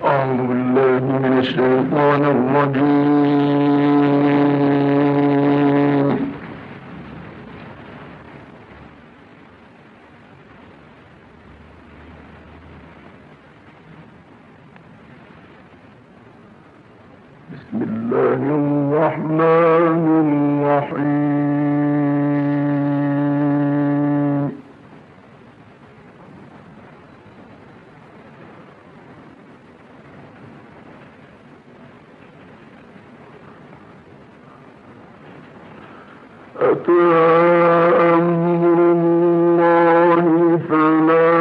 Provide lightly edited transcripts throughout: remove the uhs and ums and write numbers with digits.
أعوذ بالله من الشيطان الرجيم. بسم الله الرحمن الرحيم. أتى أمر الله فلا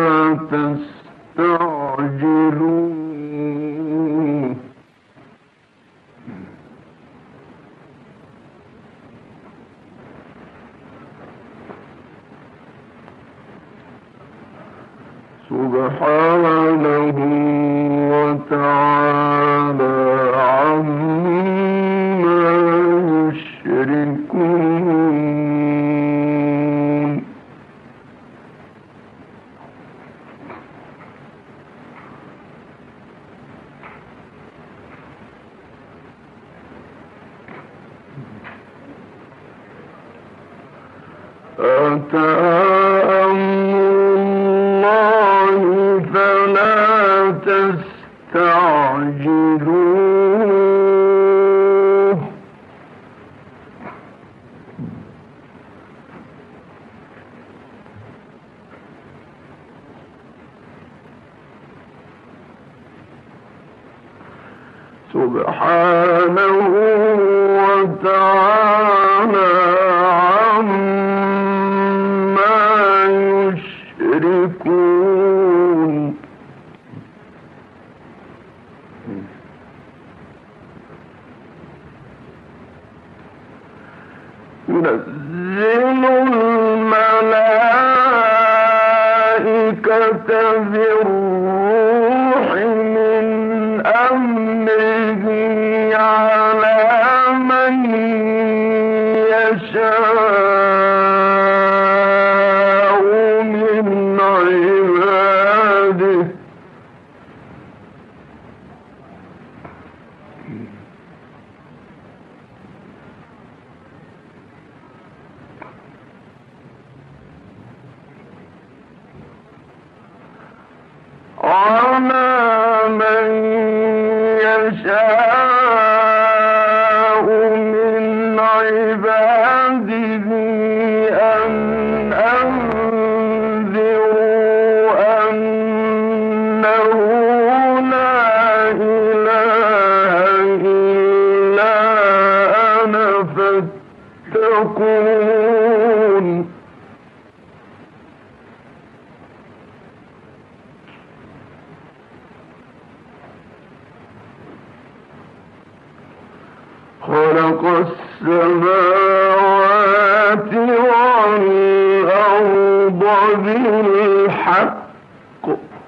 تستعجلوه. سبحانه وتعالى عما يشركون. أتى تستعجلوه. سبحانه وتعالى عما يشركون. ينزل الملائكة بالروح من أمره على من يشاء من عباده. على من يشاء من عباده أن أنذروا أنه لا إله إلا أنا فاتقون. خلق السماوات والأرض بالحق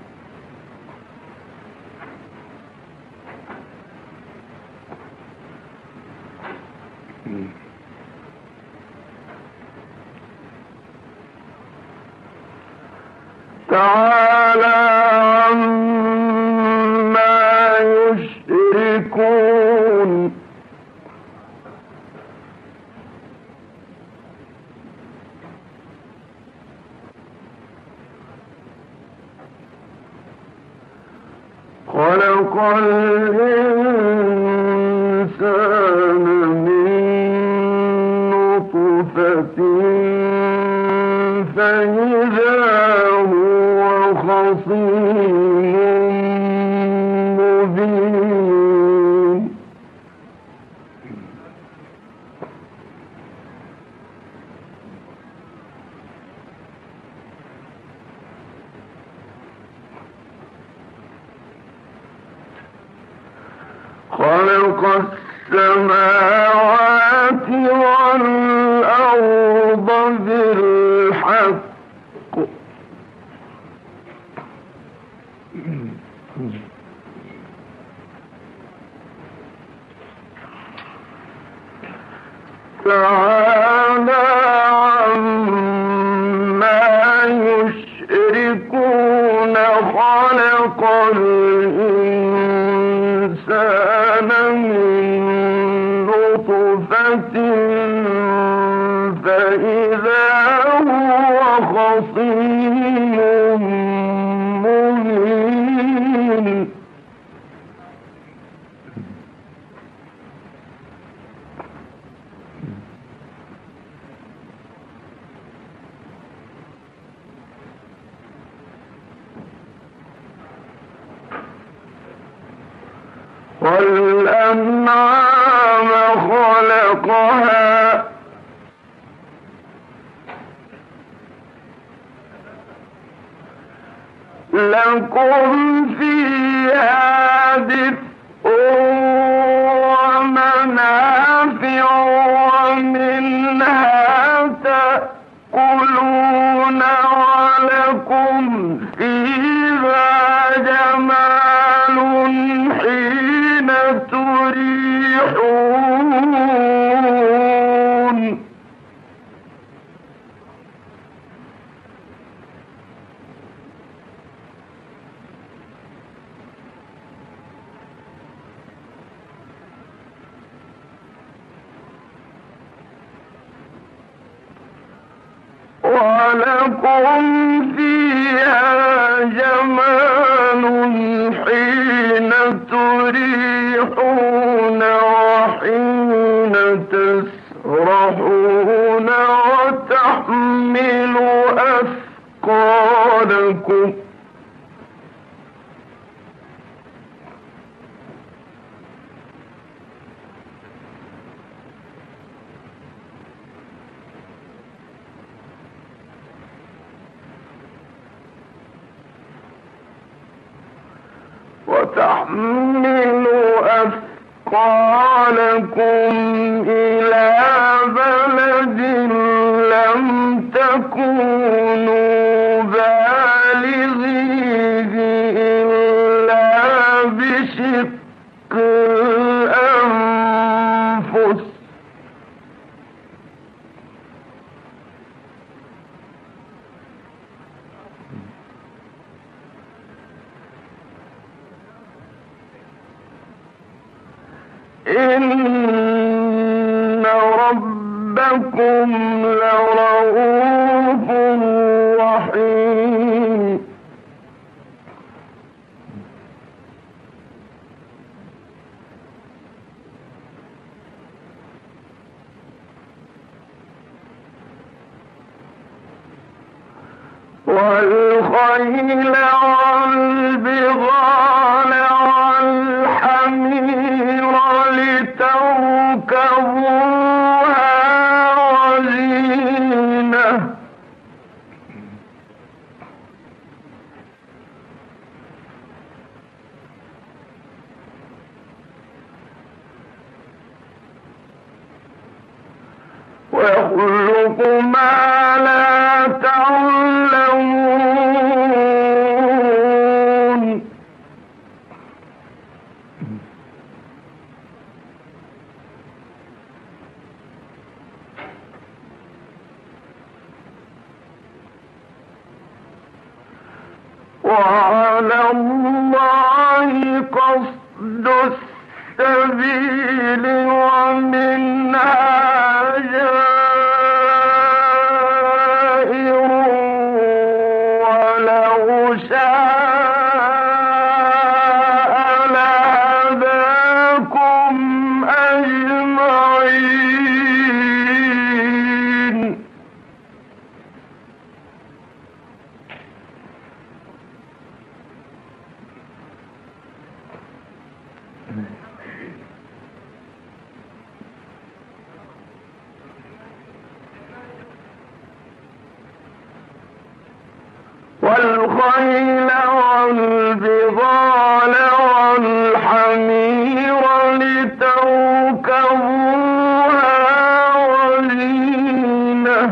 تعالى عما يشركون. خلق الإنسان من نطفة فإذا هو خصيم مبين. خلق السماوات والأرض بالحق تعالى عما يشركون. خلق الإنسان الإنسان من نطفة فإذا هو خصيم مبين والأنعام خلقها لكم فيها دفء ومنافع ومنها تأكلون ولكم فيها جمال حين تريحون ولكم فيها جمال حين تريحون وحين تسرحون وتحمل أثقالكم إلى بلد لم تكونوا بالغيه إلا بشق الأنفس إن ربكم لرؤوف رحيم والخيل والبغال والحمير لتركبوها وزينة ويخلق ما لا تعلمون وعلى الله قصد السبيل ومنها جائر ولو شاء لهداكم أجمعين والخيل والبغال والحمير لتركبوها وزينة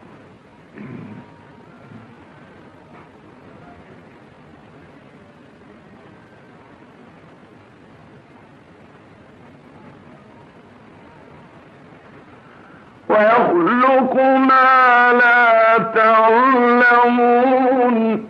ويخلق ما لا تعلمون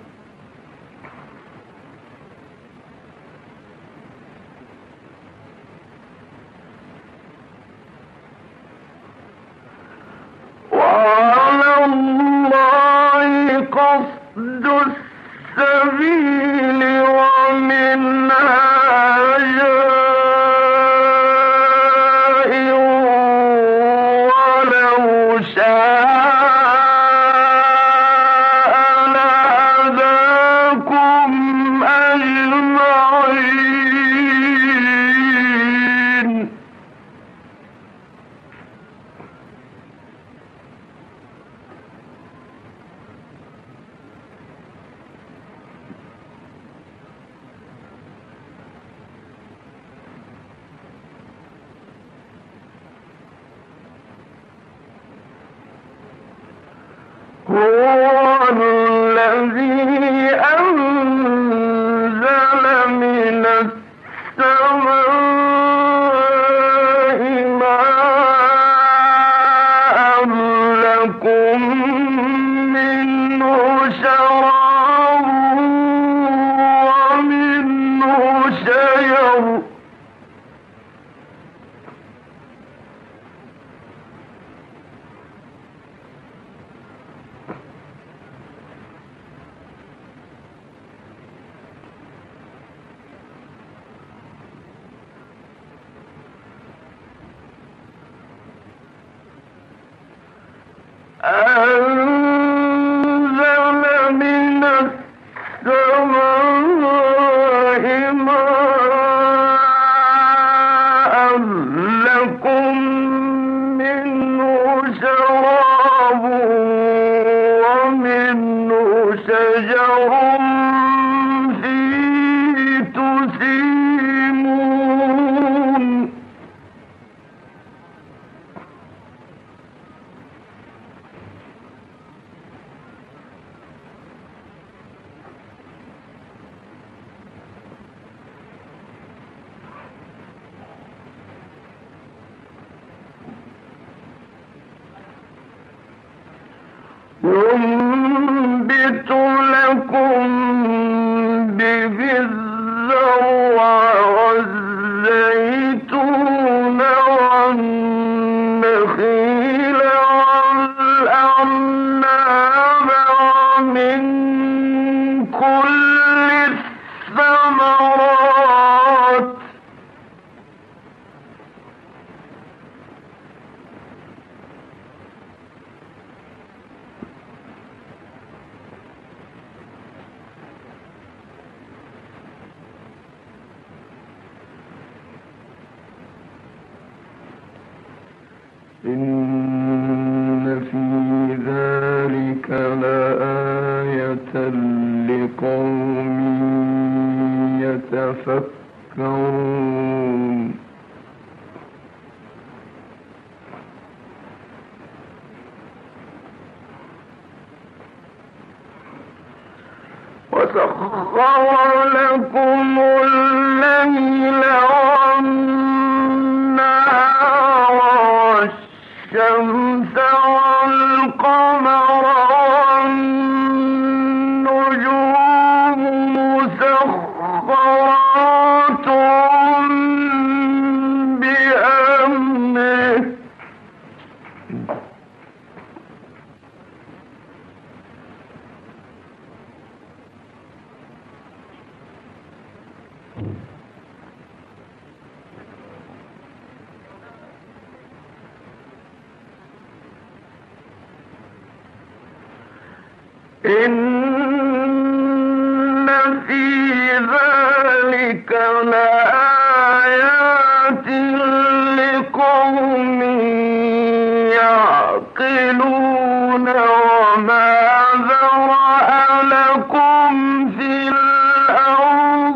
هو الذي أنزل من السماء ماء لكم منه شراب ومنه شجر أنزل من السماء ماء لكم منه شراب ومنه شجر فيه تسيمون ينبت لكم به الزرع والزيتون والنخيل والأعناب ومن كل الثمرات إن في ذلك لآية لقوم يتفكرون وسخر لكم الليل والنهار والشمس والقمر والنجوم مسخرات بأمره إن في ذلك لآيات لقوم يعقلون وما ذرأ لكم في الأرض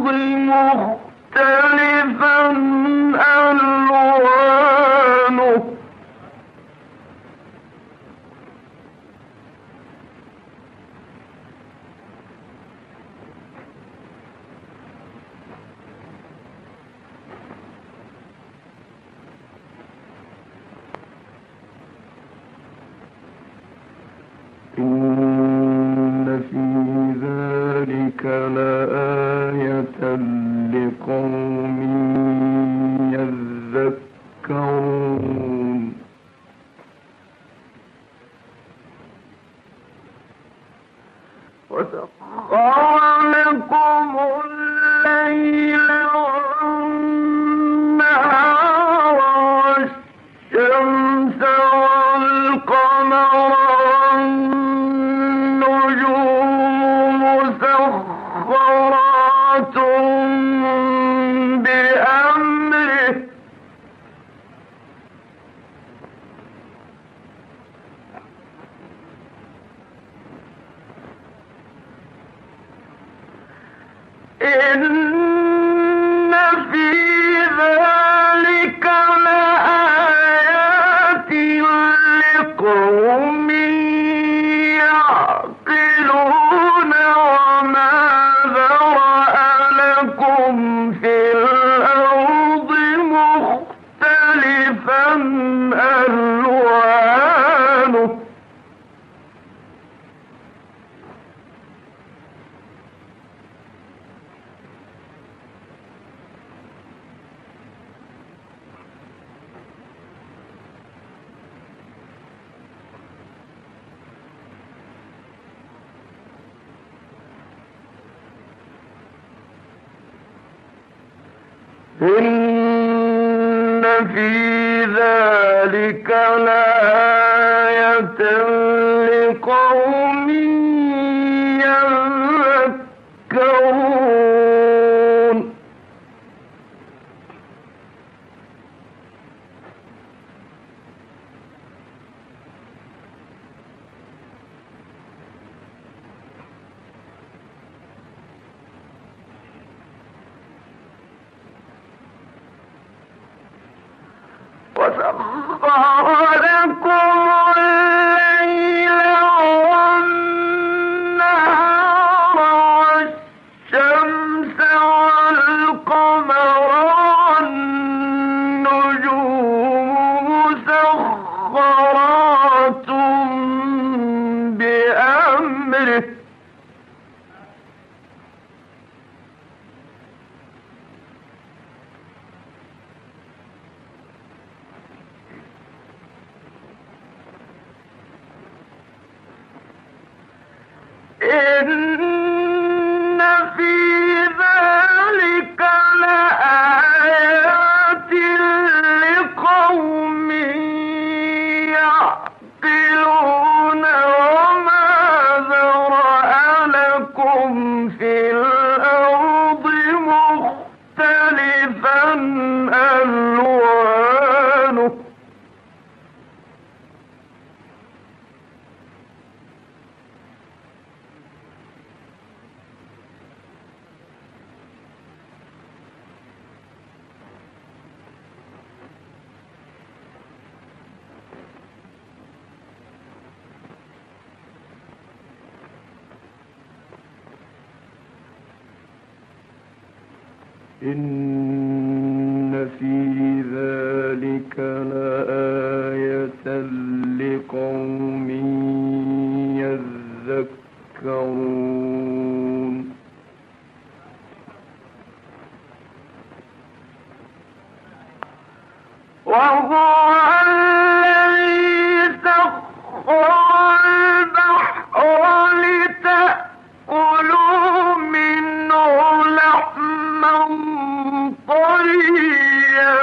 مختلفا ألوانه إن في ذلك لآية لقوم يذكرون. وسخر لكم الليل والنهار والشمس والقمر والنجوم مسخرات بأمره إن في ذلك لآيات لقوم يعقلون. وما ذرأ لكم في الأرض مختلفا ألوانه إن في ذلك لآية لقوم يذكرون. وهو الذي سخر البحر لتأكلوا منه لحما طريا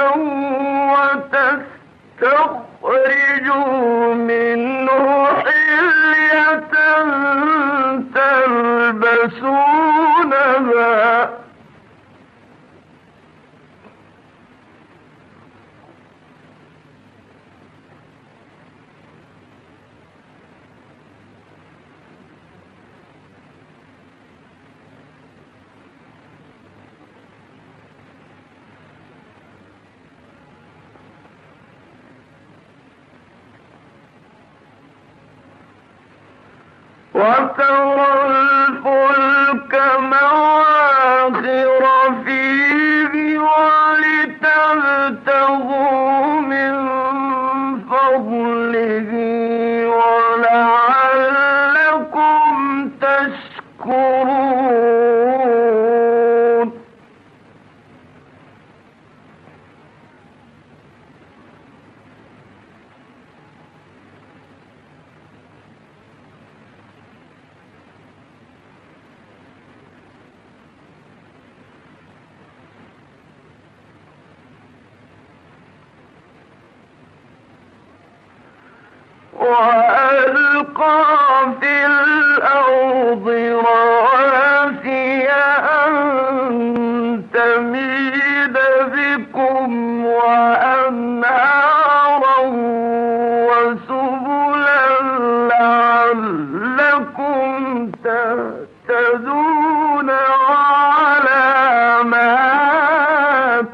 وتستخرجوا منه حلية تلبسونها وترى الفلك مواخر فيه ولتبتغوا من فضله ولعلكم تشكرون. وألقى في الأرض رواسي أن تميد بكم وأنهارا وسبلا لعلكم تهتدون وعلامات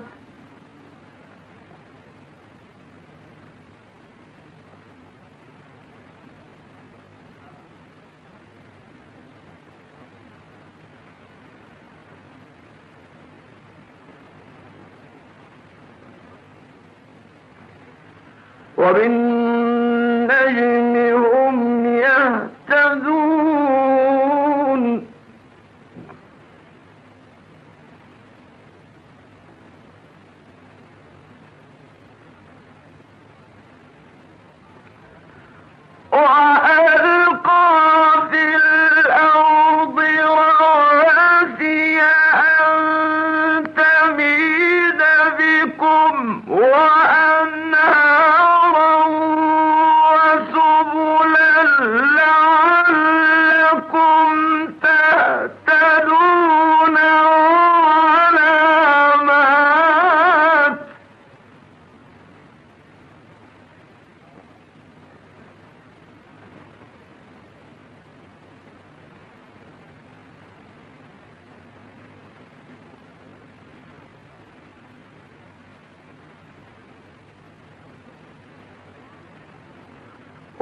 وبالنجم هم يهتدون. وألقى في الأرض رواسي أن تميد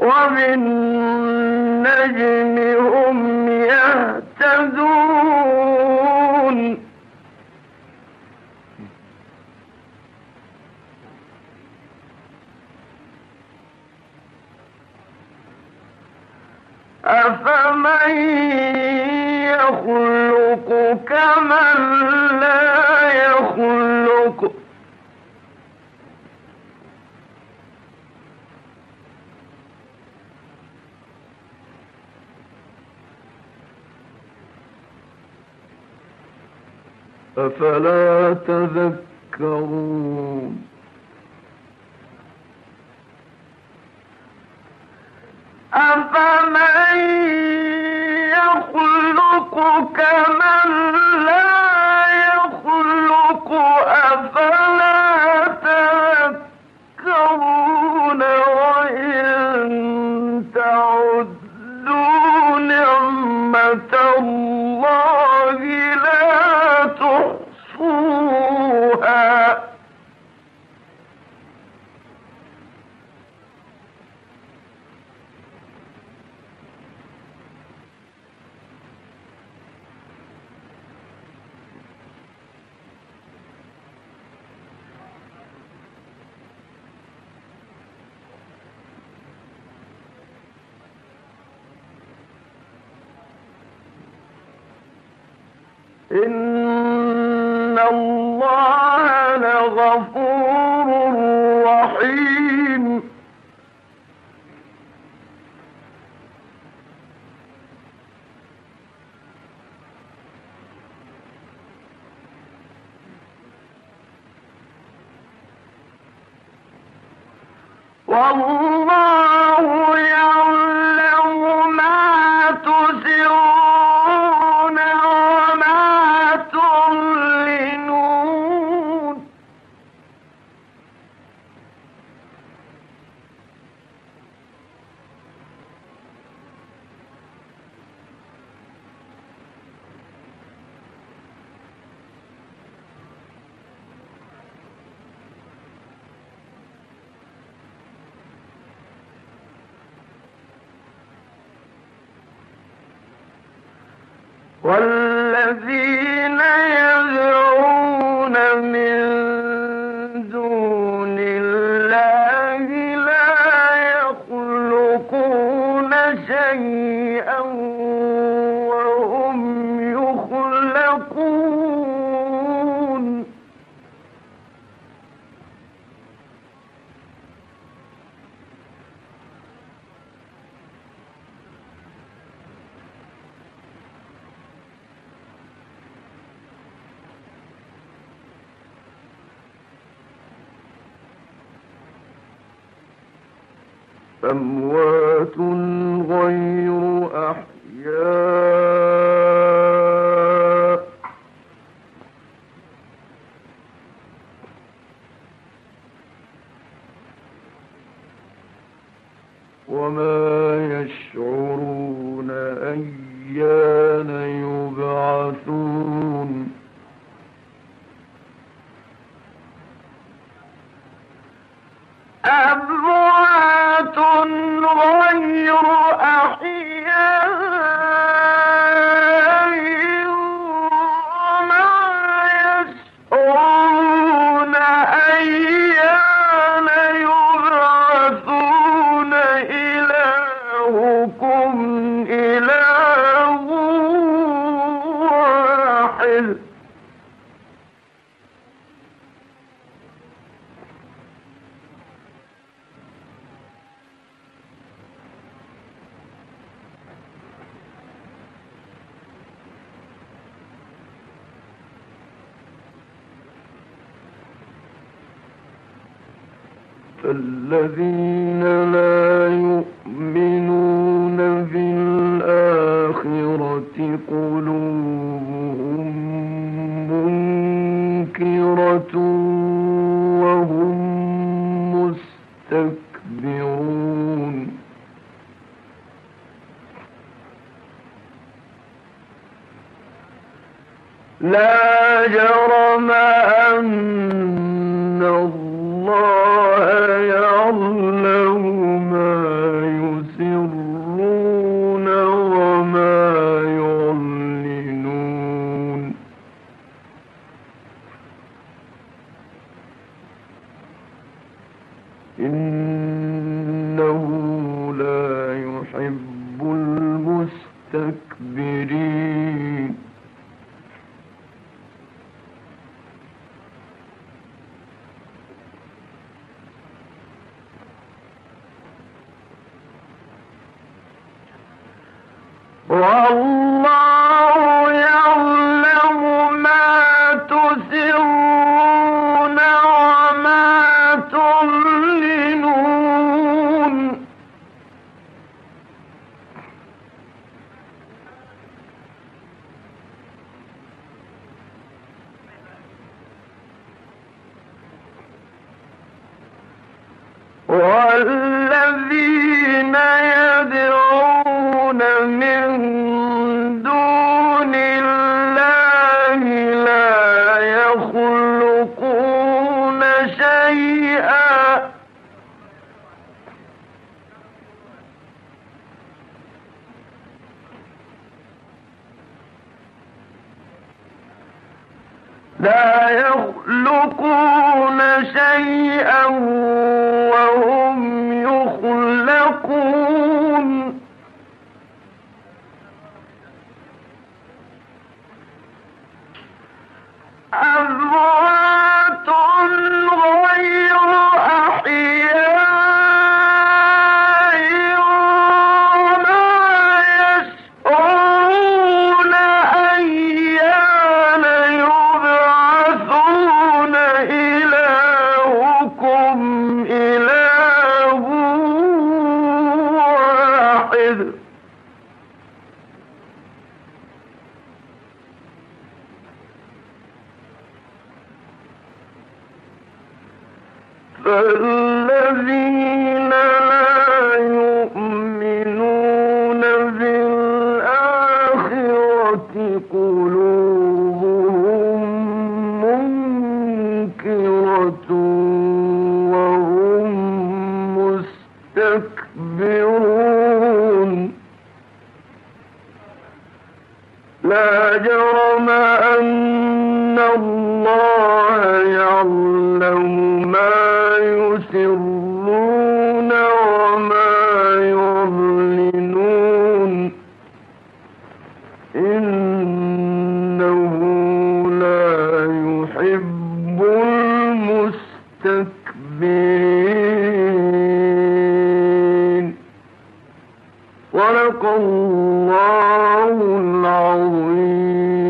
وبالنجم هم يهتدون أفمن يخلق كمن لا يخلق أفلا تذكرون أفمن يخلق كمن لا يخلق أفلا تذكرون وإن تعدوا نعمة الله لا تحصوها إن الله لغفور رحيم والله يعلم ما تسرون وما تعلنون والذين يدعون من دون الله لا يخلقون شيئا وهم يخلقون أموات غير أحياء وما يشعرون أيان يبعثون أموات غير أحياء وما يشعرون أيان يبعثون إلهكم إله واحد فالذين لا يؤمنون بالآخرة قلوبهم منكرة وهم مستكبرون لا جرم أن الله يعلم ما إنه لا يحب المستكبرين والله يعلم ما تسرون وما تعلنون والذين يدعون من دون الله لا يخلقون شيئا وهم يخلقون أموات غير أحياء وما يشعرون أيان يبعثون إلهكم إله واحد فالذين لا يؤمنون بالآخرة قلوبهم منكرة وهم مستكبرون لا جرم أن الله يعلم ما يسرون وما يعلنون إنه لا يحب المستكبرين صدق الله العظيم